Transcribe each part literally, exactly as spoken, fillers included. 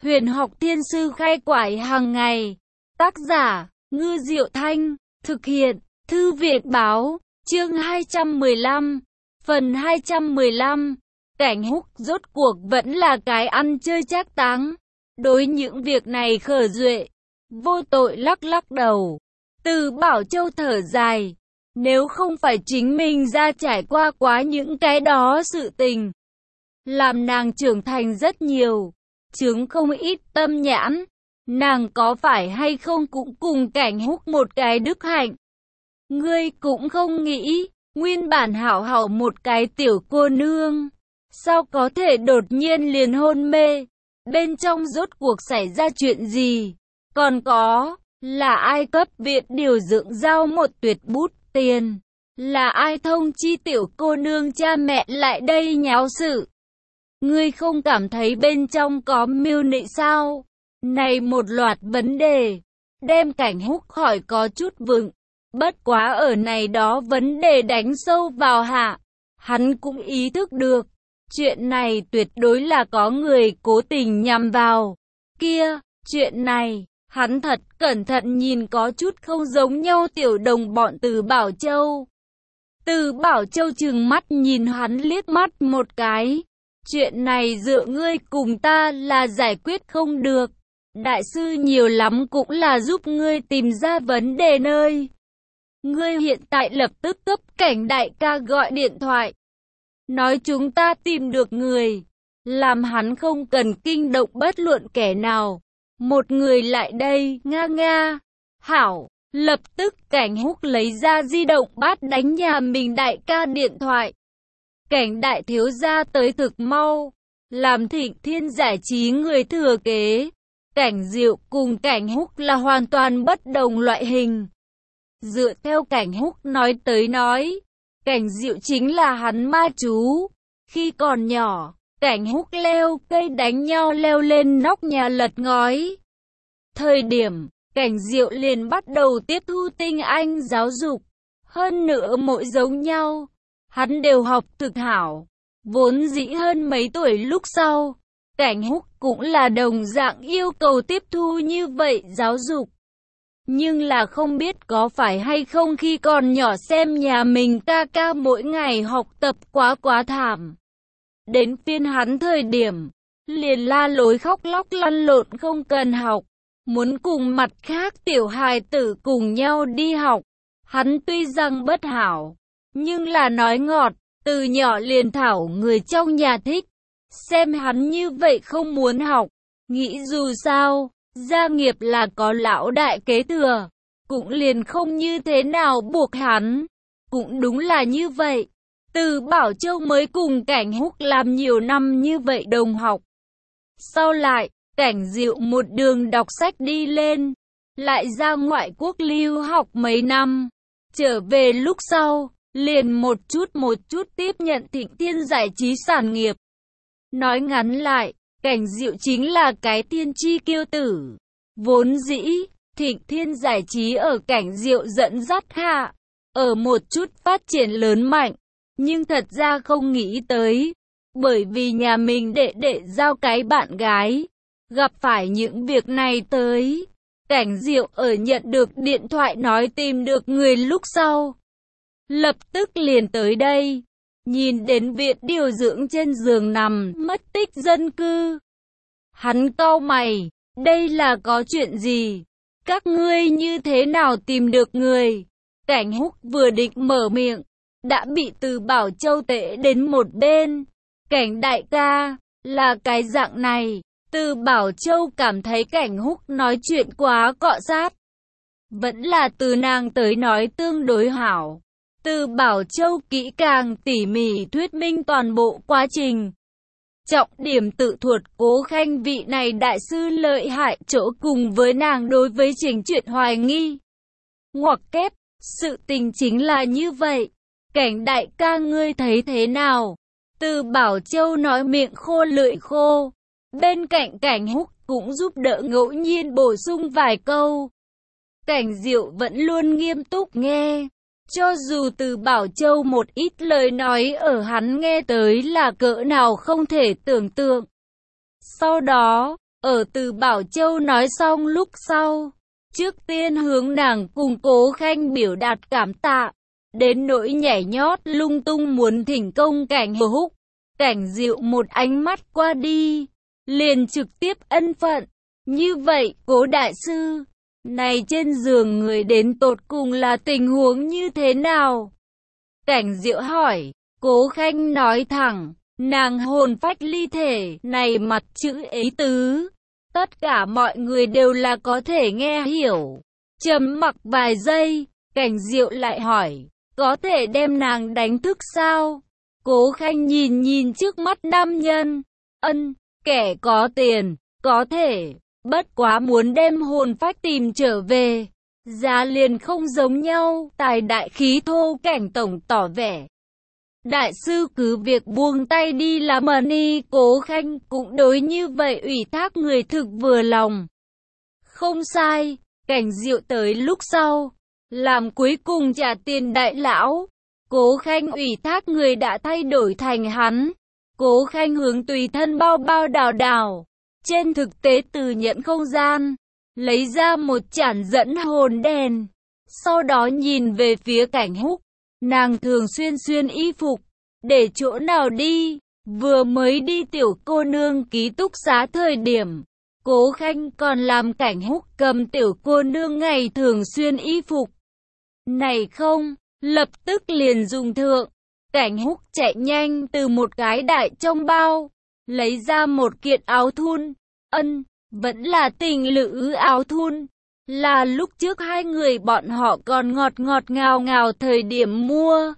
Huyền học thiên sư khai quải hàng ngày. Tác giả, Ngư Diệu Thanh. Thực hiện, Thư viện báo. Chương hai trăm mười lăm. Phần hai trăm mười lăm. Cảnh Húc rốt cuộc vẫn là cái ăn chơi trác táng. Đối những việc này Khở Duệ vô tội lắc lắc đầu. Từ Bảo Châu thở dài. Nếu không phải chính mình ra trải qua quá những cái đó sự tình, làm nàng trưởng thành rất nhiều, chướng không ít tâm nhãn, nàng có phải hay không cũng cùng Cảnh Húc một cái đức hạnh. Ngươi cũng không nghĩ, nguyên bản hảo hảo một cái tiểu cô nương, sao có thể đột nhiên liền hôn mê, bên trong rốt cuộc xảy ra chuyện gì, còn có, là ai cấp viện điều dưỡng giao một tuyệt bút tiền, là ai thông chi tiểu cô nương cha mẹ lại đây nháo sự. Ngươi không cảm thấy bên trong có mưu nị sao? Này một loạt vấn đề, đem Cảnh Húc hỏi có chút vựng. Bất quá ở này đó vấn đề đánh sâu vào hạ, hắn cũng ý thức được, chuyện này tuyệt đối là có người cố tình nhằm vào. Kia, chuyện này, hắn thật cẩn thận nhìn có chút không giống nhau tiểu đồng bọn Từ Bảo Châu. Từ Bảo Châu trừng mắt nhìn hắn liếc mắt một cái. Chuyện này dựa ngươi cùng ta là giải quyết không được. Đại sư nhiều lắm cũng là giúp ngươi tìm ra vấn đề nơi. Ngươi hiện tại lập tức cấp Cảnh đại ca gọi điện thoại. Nói chúng ta tìm được người. Làm hắn không cần kinh động bất luận kẻ nào. Một người lại đây, nga nga. Hảo, lập tức Cảnh Húc lấy ra di động bắt đánh nhà mình đại ca điện thoại. Cảnh đại thiếu gia tới thực mau, làm Thịnh Thiên Giải Trí người thừa kế. Cảnh Diệu cùng Cảnh Húc là hoàn toàn bất đồng loại hình. Dựa theo Cảnh Húc nói tới nói, Cảnh Diệu chính là hắn ma chú. Khi còn nhỏ, Cảnh Húc leo cây đánh nhau leo lên nóc nhà lật ngói. Thời điểm, Cảnh Diệu liền bắt đầu tiếp thu tinh anh giáo dục. Hơn nữa mỗi giống nhau, hắn đều học thực hảo. Vốn dĩ hơn mấy tuổi lúc sau, Cảnh Húc cũng là đồng dạng yêu cầu tiếp thu như vậy giáo dục. Nhưng là không biết có phải hay không khi còn nhỏ xem nhà mình ca ca mỗi ngày học tập quá quá thảm. Đến phiên hắn thời điểm, liền la lối khóc lóc lăn lộn không cần học. Muốn cùng mặt khác tiểu hài tử cùng nhau đi học. Hắn tuy rằng bất hảo, nhưng là nói ngọt, từ nhỏ liền thảo người trong nhà thích. Xem hắn như vậy không muốn học, nghĩ dù sao, gia nghiệp là có lão đại kế thừa, cũng liền không như thế nào buộc hắn. Cũng đúng là như vậy, Từ Bảo Châu mới cùng Cảnh Húc làm nhiều năm như vậy đồng học. Sau lại, Cảnh Diệu một đường đọc sách đi lên, lại ra ngoại quốc lưu học mấy năm, trở về lúc sau, liền một chút một chút tiếp nhận Thịnh Thiên Giải Trí sản nghiệp. Nói ngắn lại, Cảnh Diệu chính là cái tiên tri kiêu tử. Vốn dĩ, Thịnh Thiên Giải Trí ở Cảnh Diệu dẫn dắt hạ, ở một chút phát triển lớn mạnh, nhưng thật ra không nghĩ tới, bởi vì nhà mình đệ đệ giao cái bạn gái, gặp phải những việc này tới. Cảnh Diệu ở nhận được điện thoại nói tìm được người lúc sau, lập tức liền tới đây, nhìn đến viện điều dưỡng trên giường nằm mất tích dân cư. Hắn cau mày, đây là có chuyện gì? Các ngươi như thế nào tìm được người? Cảnh Húc vừa định mở miệng, đã bị Từ Bảo Châu tệ đến một bên. Cảnh đại ca, là cái dạng này. Từ Bảo Châu cảm thấy Cảnh Húc nói chuyện quá cọ sát. Vẫn là từ nàng tới nói tương đối hảo. Từ Bảo Châu kỹ càng tỉ mỉ thuyết minh toàn bộ quá trình. Trọng điểm tự thuật Cố Khanh vị này đại sư lợi hại chỗ cùng với nàng đối với trình chuyện hoài nghi. Ngoặc kép, sự tình chính là như vậy. Cảnh đại ca ngươi thấy thế nào? Từ Bảo Châu nói miệng khô lưỡi khô. Bên cạnh Cảnh Húc cũng giúp đỡ ngẫu nhiên bổ sung vài câu. Cảnh Diệu vẫn luôn nghiêm túc nghe. Cho dù Từ Bảo Châu một ít lời nói ở hắn nghe tới là cỡ nào không thể tưởng tượng. Sau đó, Ở Từ Bảo Châu nói xong lúc sau, trước tiên hướng nàng cùng Cố Khanh biểu đạt cảm tạ, đến nỗi nhảy nhót lung tung muốn thỉnh công Cảnh Húc. Cảnh Diệu một ánh mắt qua đi, liền trực tiếp ân phận. Như vậy, Cố đại sư, này trên giường người đến tột cùng là tình huống như thế nào? Cảnh Diệu hỏi. Cố Khanh nói thẳng, nàng hồn phách ly thể, này mặt chữ ý tứ, tất cả mọi người đều là có thể nghe hiểu. Trầm mặc vài giây, Cảnh Diệu lại hỏi, có thể đem nàng đánh thức sao? Cố Khanh nhìn nhìn trước mắt nam nhân, ân, kẻ có tiền, có thể, bất quá muốn đem hồn phách tìm trở về, giá liền không giống nhau. Tài đại khí thô Cảnh tổng tỏ vẻ. Đại sư cứ việc buông tay đi làm ẩn đi. Cố Khanh cũng đối như vậy ủy thác người thực vừa lòng. Không sai, Cảnh Diệu tới lúc sau, làm cuối cùng trả tiền đại lão. Cố Khanh ủy thác người đã thay đổi thành hắn. Cố Khanh hướng tùy thân bao bao đào đào, trên thực tế từ nhận không gian, lấy ra một chản dẫn hồn đèn. Sau đó nhìn về phía Cảnh Húc, nàng thường xuyên xuyên y phục, để chỗ nào đi? Vừa mới đi tiểu cô nương ký túc xá thời điểm, Cố Khanh còn làm Cảnh Húc cầm tiểu cô nương ngày thường xuyên y phục. Này không, lập tức liền dùng thượng. Cảnh Húc chạy nhanh từ một cái đại trong bao, lấy ra một kiện áo thun. Ân, vẫn là tình lữ áo thun, là lúc trước hai người bọn họ còn ngọt ngọt ngào ngào thời điểm mua.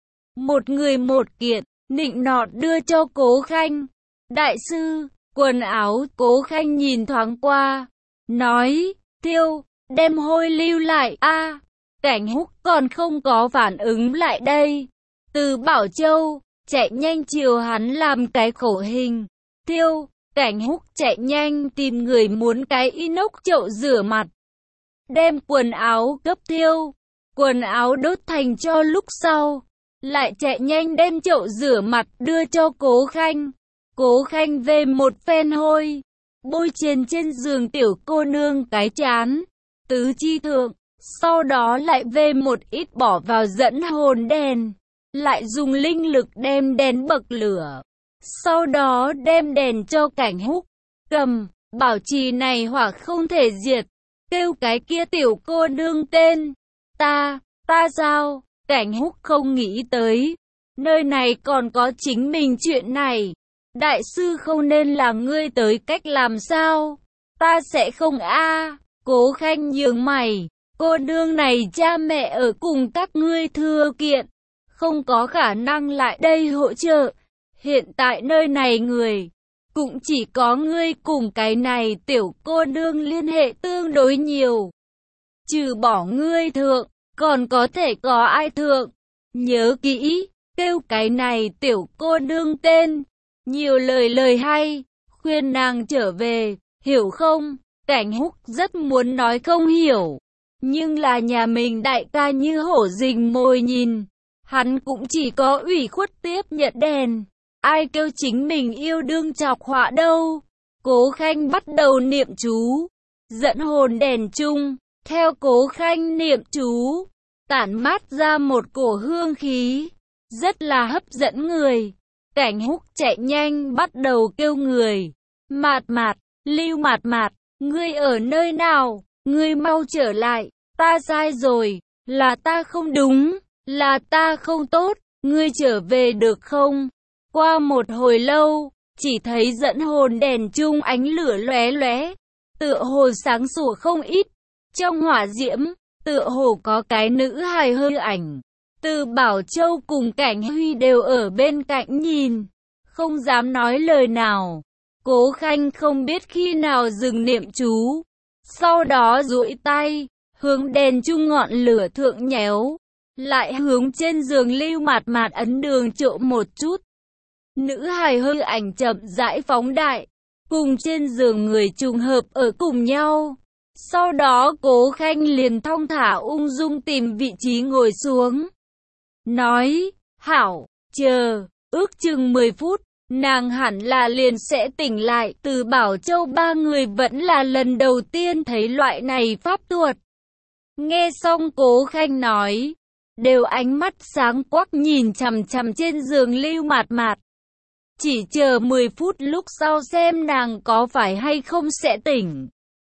Một người một kiện, nịnh nọt đưa cho Cố Khanh. Đại sư, quần áo. Cố Khanh nhìn thoáng qua, nói, tiêu, đem hôi lưu lại a. Cảnh Húc còn không có phản ứng lại đây. Từ Bảo Châu, chạy nhanh chiều hắn làm cái khẩu hình. Tiêu, Cảnh Húc chạy nhanh tìm người muốn cái inox chậu rửa mặt. Đem quần áo cấp tiêu, quần áo đốt thành cho lúc sau. Lại chạy nhanh đem chậu rửa mặt đưa cho Cố Khanh. Cố Khanh về một phen hôi, bôi trên trên giường tiểu cô nương cái chán, tứ chi thượng. Sau đó lại về một ít bỏ vào dẫn hồn đèn. Lại dùng linh lực đem đèn bậc lửa. Sau đó đem đèn cho Cảnh Húc. Cầm, bảo trì này hỏa không thể diệt. Kêu cái kia tiểu cô nương tên. Ta, ta sao? Cảnh Húc không nghĩ tới. Nơi này còn có chính mình chuyện này. Đại sư không nên là ngươi tới cách làm sao? Ta sẽ không a. Cố Khanh nhướng mày. Cô nương này cha mẹ ở cùng các ngươi thưa kiện, không có khả năng lại đây hỗ trợ. Hiện tại nơi này người, cũng chỉ có ngươi cùng cái này tiểu cô nương liên hệ tương đối nhiều. Trừ bỏ ngươi thượng, còn có thể có ai thượng? Nhớ kỹ, kêu cái này tiểu cô nương tên. Nhiều lời lời hay, khuyên nàng trở về, hiểu không? Cảnh Húc rất muốn nói không hiểu. Nhưng là nhà mình đại ca như hổ rình mồi nhìn, hắn cũng chỉ có ủy khuất tiếp nhận đèn. Ai kêu chính mình yêu đương chọc họa đâu. Cố Khanh bắt đầu niệm chú, dẫn hồn đèn chung, theo Cố Khanh niệm chú, tản mát ra một cổ hương khí, rất là hấp dẫn người. Cảnh Húc chạy nhanh bắt đầu kêu người. Mạt Mạt, Lưu Mạt Mạt, ngươi ở nơi nào? Ngươi mau trở lại, ta sai rồi, là ta không đúng, là ta không tốt, ngươi trở về được không? Qua một hồi lâu, chỉ thấy dẫn hồn đèn chung ánh lửa lóe lóe, tựa hồ sáng sủa không ít. Trong hỏa diễm, tựa hồ có cái nữ hài hư ảnh. Từ Bảo Châu cùng Cảnh Huy đều ở bên cạnh nhìn, không dám nói lời nào. Cố Khanh không biết khi nào dừng niệm chú, sau đó duỗi tay, hướng đèn chung ngọn lửa thượng nhéo, lại hướng trên giường Lưu Mạt Mạt ấn đường trộm một chút. Nữ hài hư ảnh chậm rãi phóng đại, cùng trên giường người trùng hợp ở cùng nhau. Sau đó Cố Khanh liền thong thả ung dung tìm vị trí ngồi xuống. Nói, hảo, chờ, ước chừng mười phút, nàng hẳn là liền sẽ tỉnh lại. Từ Bảo Châu ba người vẫn là lần đầu tiên thấy loại này pháp thuật. Nghe xong Cố Khanh nói, đều ánh mắt sáng quắc nhìn chằm chằm trên giường Lưu Mạt Mạt. Chỉ chờ mười phút lúc sau xem nàng có phải hay không sẽ tỉnh.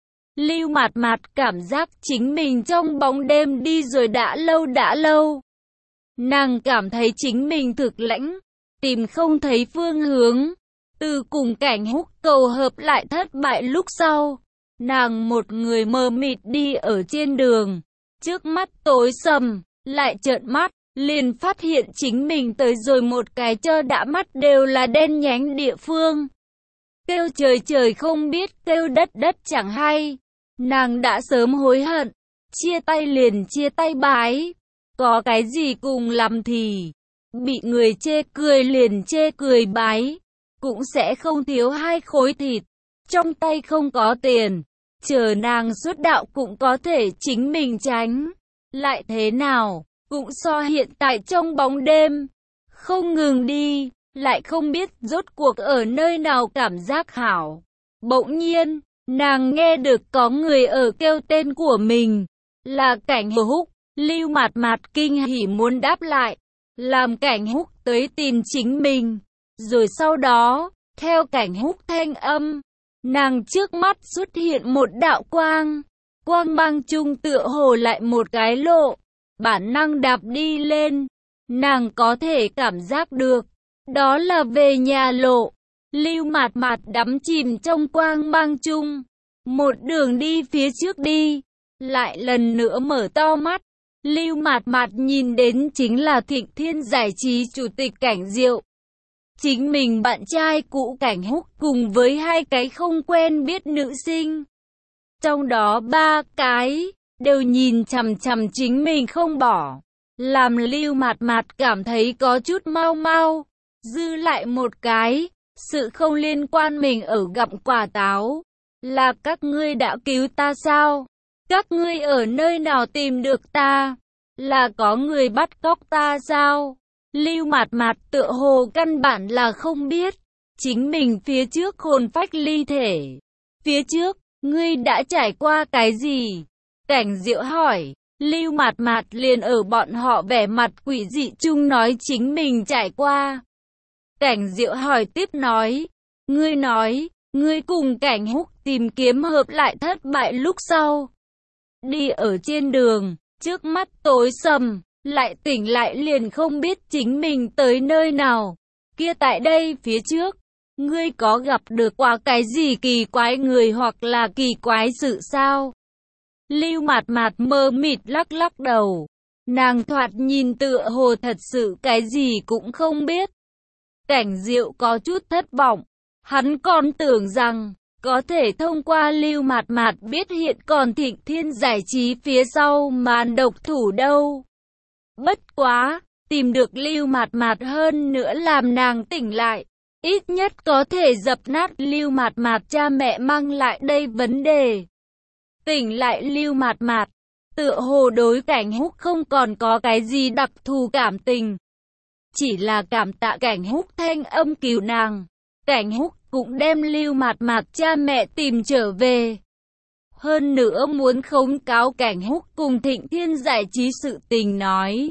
Lưu Mạt Mạt cảm giác chính mình trong bóng đêm đi rồi đã lâu đã lâu. Nàng cảm thấy chính mình thực lãnh, tìm không thấy phương hướng. Từ cùng Cảnh Húc cầu hợp lại thất bại lúc sau, nàng một người mờ mịt đi ở trên đường. Trước mắt tối sầm, lại trợn mắt, liền phát hiện chính mình tới rồi một cái cho đã mắt đều là đen nhánh địa phương. Kêu trời trời không biết, kêu đất đất chẳng hay. Nàng đã sớm hối hận, chia tay liền chia tay bái. Có cái gì cùng làm thì, bị người chê cười liền chê cười bái. Cũng sẽ không thiếu hai khối thịt, trong tay không có tiền. Chờ nàng xuất đạo cũng có thể chính mình tránh. Lại thế nào, cũng so hiện tại trong bóng đêm. Không ngừng đi, lại không biết rốt cuộc ở nơi nào cảm giác hảo. Bỗng nhiên, nàng nghe được có người ở kêu tên của mình. Là Cảnh Húc. Lưu Mạt Mạt kinh hỉ muốn đáp lại. Làm Cảnh Húc tới tìm chính mình. Rồi sau đó, theo Cảnh Húc thanh âm, nàng trước mắt xuất hiện một đạo quang. Quang mang chung tựa hồ lại một cái lộ. Bản năng đạp đi lên. Nàng có thể cảm giác được. Đó là về nhà lộ. Lưu Mạt Mạt đắm chìm trong quang mang chung. Một đường đi phía trước đi. Lại lần nữa mở to mắt. Lưu Mạt Mạt nhìn đến chính là Thịnh Thiên Giải Trí chủ tịch Cảnh Diệu. Chính mình bạn trai cũ Cảnh Húc cùng với hai cái không quen biết nữ sinh. Trong đó ba cái đều nhìn chằm chằm chính mình không bỏ. Làm Lưu Mạt Mạt cảm thấy có chút mau mau. Dư lại một cái, sự không liên quan mình ở gặm quả táo. Là các ngươi đã cứu ta sao? Các ngươi ở nơi nào tìm được ta? Là có người bắt cóc ta sao? Lưu Mạt Mạt tựa hồ căn bản là không biết. Chính mình phía trước hồn phách ly thể. Phía trước, ngươi đã trải qua cái gì? Cảnh Diệu hỏi. Lưu Mạt Mạt liền ở bọn họ vẻ mặt quỷ dị chung nói chính mình trải qua. Cảnh Diệu hỏi tiếp nói. Ngươi nói, ngươi cùng Cảnh Húc tìm kiếm hợp lại thất bại lúc sau. Đi ở trên đường, trước mắt tối sầm, lại tỉnh lại liền không biết chính mình tới nơi nào. Kia tại đây phía trước, ngươi có gặp được qua cái gì kỳ quái người hoặc là kỳ quái sự sao? Lưu Mạt Mạt mơ mịt lắc lắc đầu. Nàng thoạt nhìn tựa hồ thật sự cái gì cũng không biết. Cảnh Diệu có chút thất vọng. Hắn còn tưởng rằng có thể thông qua Lưu Mạt Mạt biết hiện còn Thịnh Thiên Giải Trí phía sau màn độc thủ đâu. Bất quá, tìm được Lưu Mạt Mạt hơn nữa làm nàng tỉnh lại. Ít nhất có thể dập nát Lưu Mạt Mạt cha mẹ mang lại đây vấn đề. Tỉnh lại Lưu Mạt Mạt, tựa hồ đối Cảnh Húc không còn có cái gì đặc thù cảm tình. Chỉ là cảm tạ Cảnh Húc thanh âm cứu nàng. Cảnh Húc cũng đem Lưu Mạt Mạt cha mẹ tìm trở về. Hơn nữa muốn khống cáo Cảnh Húc cùng Thịnh Thiên Giải Trí sự tình nói.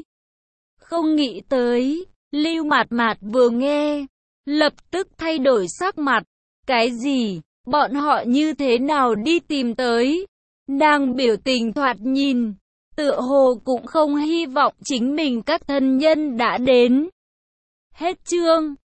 Không nghĩ tới, Lưu Mạt Mạt vừa nghe, lập tức thay đổi sắc mặt. Cái gì? Bọn họ như thế nào đi tìm tới? Nàng biểu tình thoạt nhìn, tựa hồ cũng không hy vọng chính mình các thân nhân đã đến. Hết chương.